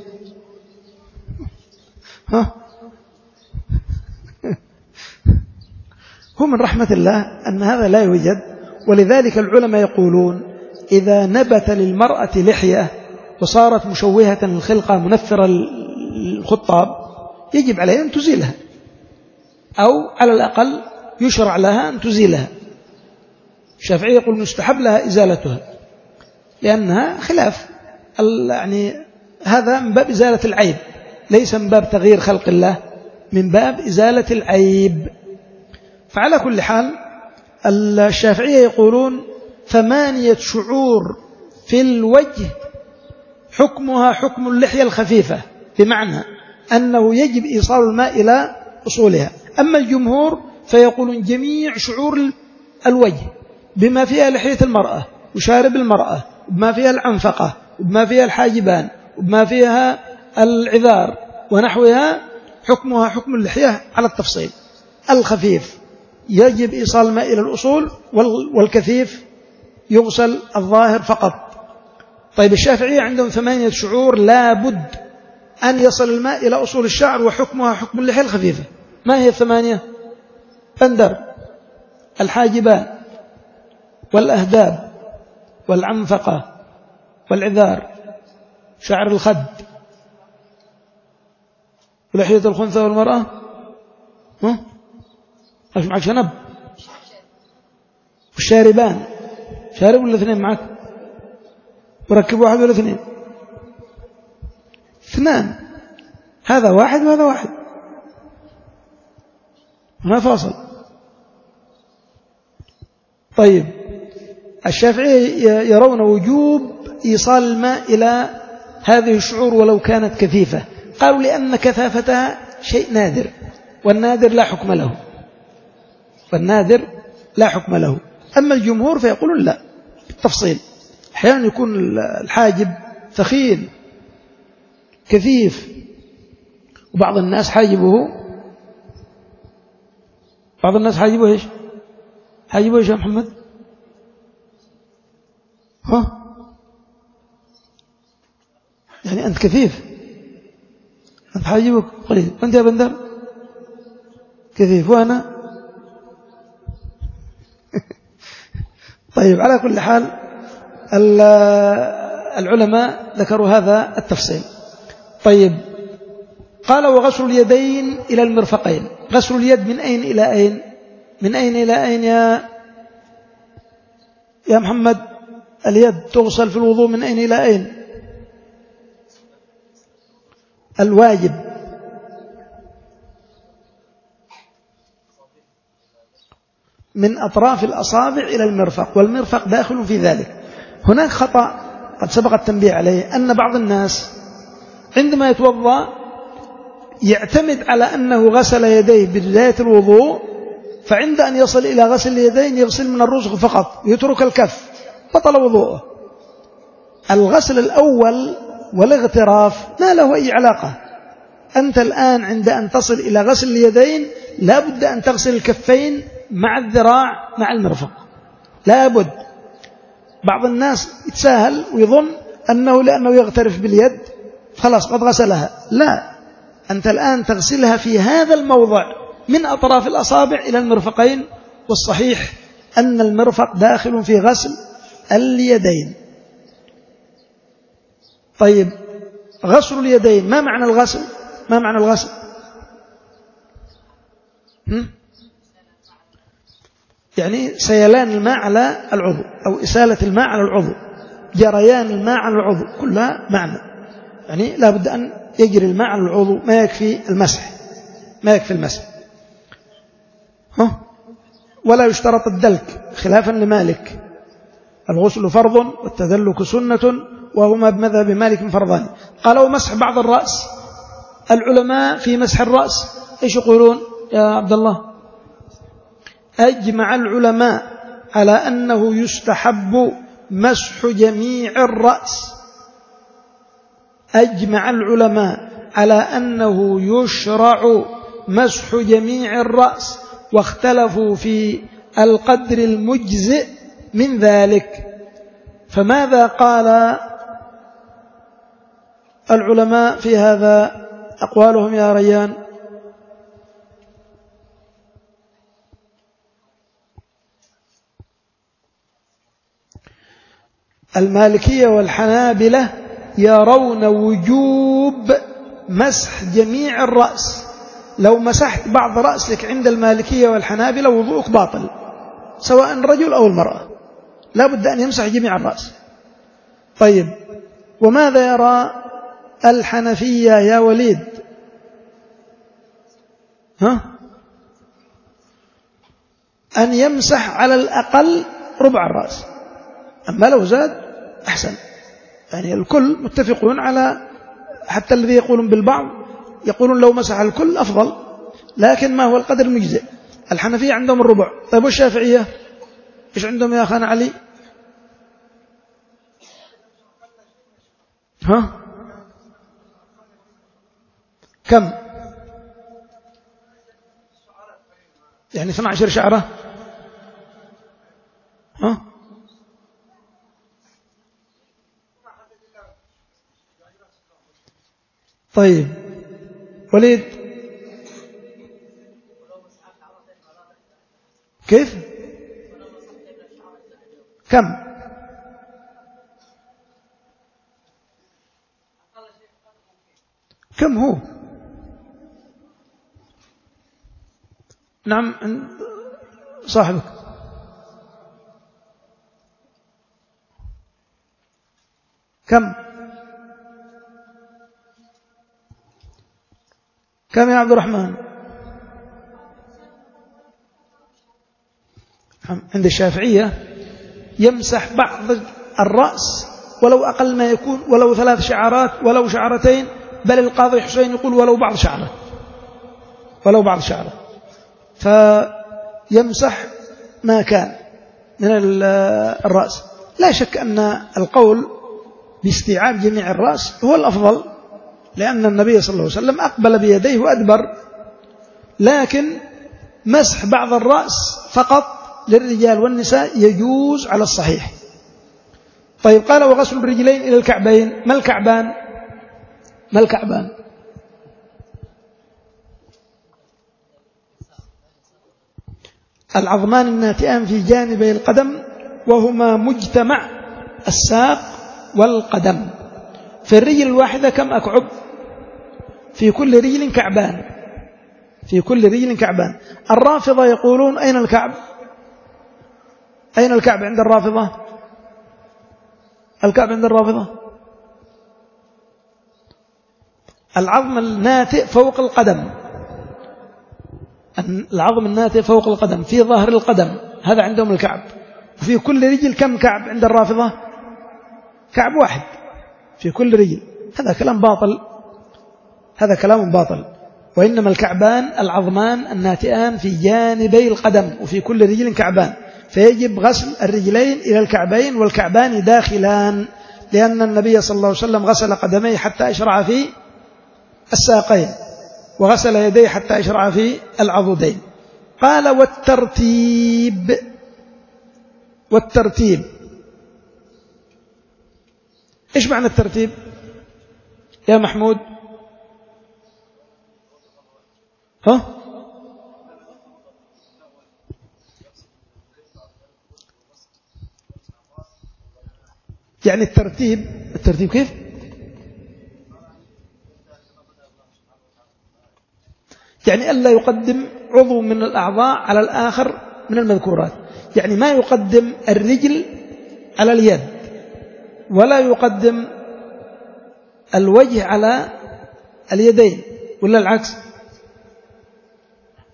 ها هو من رحمة الله أن هذا لا يوجد، ولذلك العلماء يقولون إذا نبت للمرأة لحية وصارت مشوهة الخلقة منفرة الخطاب يجب عليها أن تزيلها، أو على الأقل يشرع لها أن تزيلها. الشافعي يقول مستحب لها إزالتها لأنها خلاف، يعني هذا من باب إزالة العيب، ليس من باب تغيير خلق الله، من باب إزالة العيب. فعلى كل حال الشافعية يقولون ثمانية شعور في الوجه حكمها حكم اللحية الخفيفة، بمعنى أنه يجب إيصال الماء إلى أصولها. أما الجمهور فيقولون جميع شعور الوجه بما فيها لحية المرأة وشارب المرأة، بما فيها العنفقة، وبما فيها الحاجبان، وبما فيها العذار ونحوها، حكمها حكم اللحية على التفصيل. الخفيف يجب إيصال الماء إلى الأصول، والكثيف يغسل الظاهر فقط. طيب الشافعية عندهم ثمانية شعور لا بد أن يصل الماء إلى أصول الشعر، وحكمها حكم اللحية الخفيفة. ما هي الثمانية؟ بندر: الحاجبان، والأهداب، والعنفقة، والعذار، شعر الخد، ولحية الخنثى والمرأة. ها؟ ايش معك؟ شنب. والشاربان، شارب ولا اثنين معك؟ وركب واحد ولا اثنين؟ اثنان، هذا واحد وهذا واحد، ما فاصل. طيب الشافعي يرون وجوب إيصال الماء إلى هذه الشعور ولو كانت كثيفة، قالوا لأن كثافتها شيء نادر، والنادر لا حكم له، والنادر لا حكم له. أما الجمهور فيقولون لا، بالتفصيل. أحيانا يكون الحاجب ثخين كثيف، وبعض الناس حاجبه بعض الناس حاجبه إيش؟ حاجبه إيش يا محمد؟ ها؟ يعني أنت كثيف، أنت حاجبك قليل، وأنت يا بندر كثيف، وأنا طيب على كل حال العلماء ذكروا هذا التفصيل. طيب قال: وغسل اليدين إلى المرفقين. غسل اليد من أين إلى أين؟ من أين إلى أين يا يا محمد؟ اليد تغسل في الوضوء من أين إلى أين؟ الواجب من أطراف الأصابع إلى المرفق، والمرفق داخل في ذلك. هناك خطأ قد سبق التنبيه عليه، أن بعض الناس عندما يتوضأ يعتمد على أنه غسل يديه بداية الوضوء، فعند أن يصل إلى غسل اليدين يغسل من الرسغ فقط، يترك الكف، بطل وضوءه. الغسل الأول والاغتراف ما له أي علاقة. أنت الآن عند أن تصل إلى غسل اليدين لا بد أن تغسل الكفين مع الذراع مع المرفق، لا بد. بعض الناس يتساهل ويظن أنه لأنه يغترف باليد خلاص قد غسلها، لا، أنت الآن تغسلها في هذا الموضع من أطراف الأصابع إلى المرفقين، والصحيح أن المرفق داخل في غسل اليدين. طيب غسل اليدين، ما معنى الغسل؟ ما معنى الغسل؟ هم؟ يعني سيلان الماء على العضو، أو إسالة الماء على العضو، جريان الماء على العضو، كلها معنى. يعني لا بد أن يجري الماء على العضو، ما يكفي المسح، ما يكفي المسح. ها؟ ولا يشترط الدلك خلافا لمالك، الغسل فرض والتدلك سنة وهما بمذهب مالك فرضان. قالوا مسح بعض الرأس. العلماء في مسح الرأس إيش يقولون يا عبد الله؟ أجمع العلماء على أنه يستحب مسح جميع الرأس. أجمع العلماء على أنه يشرع مسح جميع الرأس، واختلفوا في القدر المجزئ من ذلك. فماذا قال العلماء في هذا؟ أقوالهم يا ريان. المالكية والحنابلة يرون وجوب مسح جميع الرأس. لو مسحت بعض رأسك عند المالكية والحنابلة وضوءك باطل، سواء الرجل أو المرأة، لا بد أن يمسح جميع الرأس. طيب، وماذا يرى الحنفية يا وليد؟ ها؟ أن يمسح على الأقل ربع الرأس، أما لو زاد أحسن. يعني الكل متفقون على، حتى الذي يقولون بالبعض يقولون لو مسح الكل أفضل، لكن ما هو القدر المجزئ؟ الحنفية عندهم الربع. طيب والشافعية إيش عندهم يا أخانا علي؟ ها؟ كم؟ يعني اثنتي عشرة شعرة. ها؟ طيب وليد كيف؟ كم؟ كم هو؟ نعم صاحبك. كم؟ كم يا عبد الرحمن؟ عند الشافعية يمسح بعض الرأس ولو أقل ما يكون، ولو ثلاث شعرات ولو شعرتين، بل القاضي حسين يقول ولو بعض شعرة، ولو بعض شعرة، فيمسح ما كان من الرأس. لا شك أن القول باستيعاب جميع الرأس هو الأفضل، لأن النبي صلى الله عليه وسلم أقبل بيديه وأدبر. لكن مسح بعض الرأس فقط للرجال والنساء يجوز على الصحيح. طيب، قال وغسل الرجلين إلى الكعبين. ما الكعبان؟ ما الكعبان؟ العظمان الناتئان في جانبي القدم، وهما مجتمع الساق والقدم. في الرجل الواحدة كم أكعب؟ في كل رجل كعبان، في كل رجل كعبان. الرافضة يقولون أين الكعب؟ أين الكعب عند الرافضة؟ الكعب عند الرافضة العظم الناتئ فوق القدم، العظم الناتئ فوق القدم في ظهر القدم، هذا عندهم الكعب. وفي كل رجل كم كعب عند الرافضة؟ كعب واحد في كل رجل. هذا كلام باطل، هذا كلام باطل. وإنما الكعبان العظمان الناتئان في جانبي القدم، وفي كل رجل كعبان، فيجب غسل الرجلين إلى الكعبين، والكعبان داخلان، لأن النبي صلى الله عليه وسلم غسل قدميه حتى أشرع في الساقين، وغسل يديه حتى أشرع في العضدين. قال والترتيب. والترتيب إيش معنى الترتيب يا محمود؟ ها؟ يعني الترتيب، الترتيب كيف؟ يعني ألا يقدم عضو من الأعضاء على الآخر من المذكورات. يعني ما يقدم الرجل على اليد، ولا يقدم الوجه على اليدين، ولا العكس؟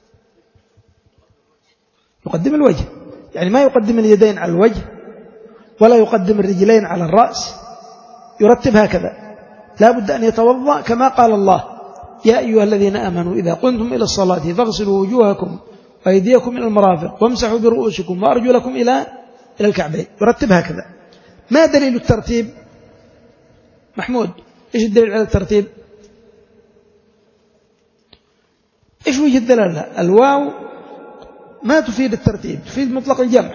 يقدم الوجه، يعني ما يقدم اليدين على الوجه ولا يقدم الرجلين على الرأس، يرتب هكذا. لا بد أن يتوضأ كما قال الله: يا أيها الذين آمنوا إذا قمتم إلى الصلاة فاغسلوا وجوهكم وأيديكم إلى المرافق وامسحوا برؤوسكم وأرجلكم إلى إلى الكعبين. يرتب هكذا. ما دليل الترتيب؟ محمود، إيش الدليل على الترتيب؟ إيش وجه الدلالة؟ الواو ما تفيد الترتيب، تفيد مطلق الجمع.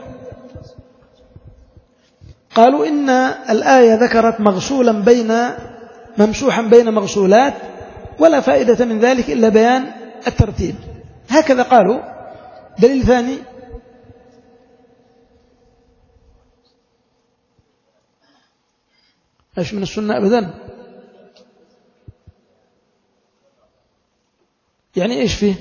قالوا إن الآية ذكرت مغسولا بين ممسوحا بين مغسولات، ولا فائدة من ذلك إلا بيان الترتيب. هكذا قالوا. دليل ثاني: ايش من السنة أبدا؟ يعني ايش فيه؟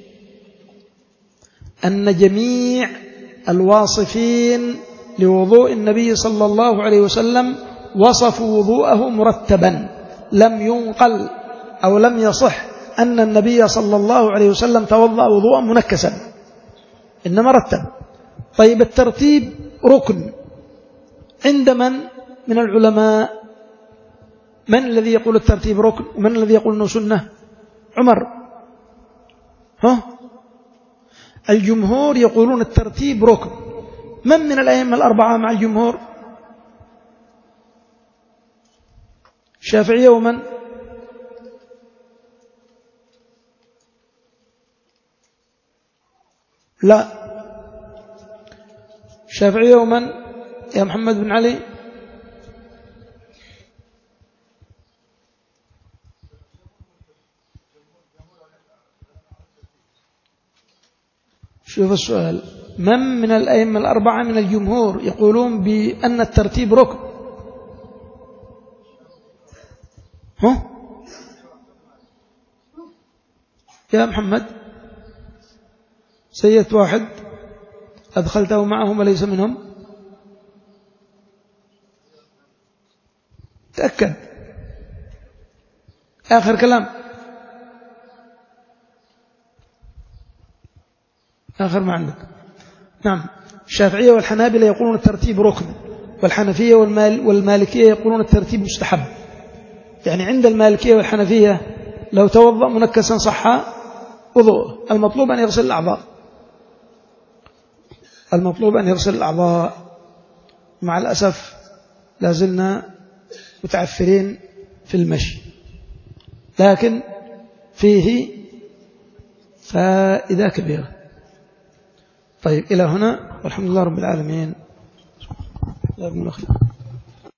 أن جميع الواصفين لوضوء النبي صلى الله عليه وسلم وصفوا وضوءه مرتبا، لم ينقل أو لم يصح أن النبي صلى الله عليه وسلم توضأ وضوءا منكسا، إنما رتب. طيب الترتيب ركن عند من من العلماء؟ من الذي يقول الترتيب ركن ومن الذي يقول أنه سنة؟ عمر. ها؟ الجمهور يقولون الترتيب ركن. من من الأئمة الأربعة مع الجمهور؟ الشافعية ومن؟ لا، الشافعية ومن يا محمد بن علي؟ شوف السؤال: من من الأئمة الأربعة من الجمهور يقولون بأن الترتيب ركن؟ ها؟ يا محمد، سيد واحد أدخلته معهم وليس منهم؟ تأكد. آخر كلام، آخر ما عندك. نعم، الشافعية والحنابلة يقولون الترتيب ركن، والحنفية والمال والمالكية يقولون الترتيب مستحب. يعني عند المالكية والحنفية لو توضأ منكسا صح وضوءه. المطلوب أن يغسل الأعضاء، المطلوب أن يغسل الأعضاء. مع الأسف لازلنا متعثرين في المشي، لكن فيه فائدة كبيرة. طيب إلى هنا، والحمد لله رب العالمين.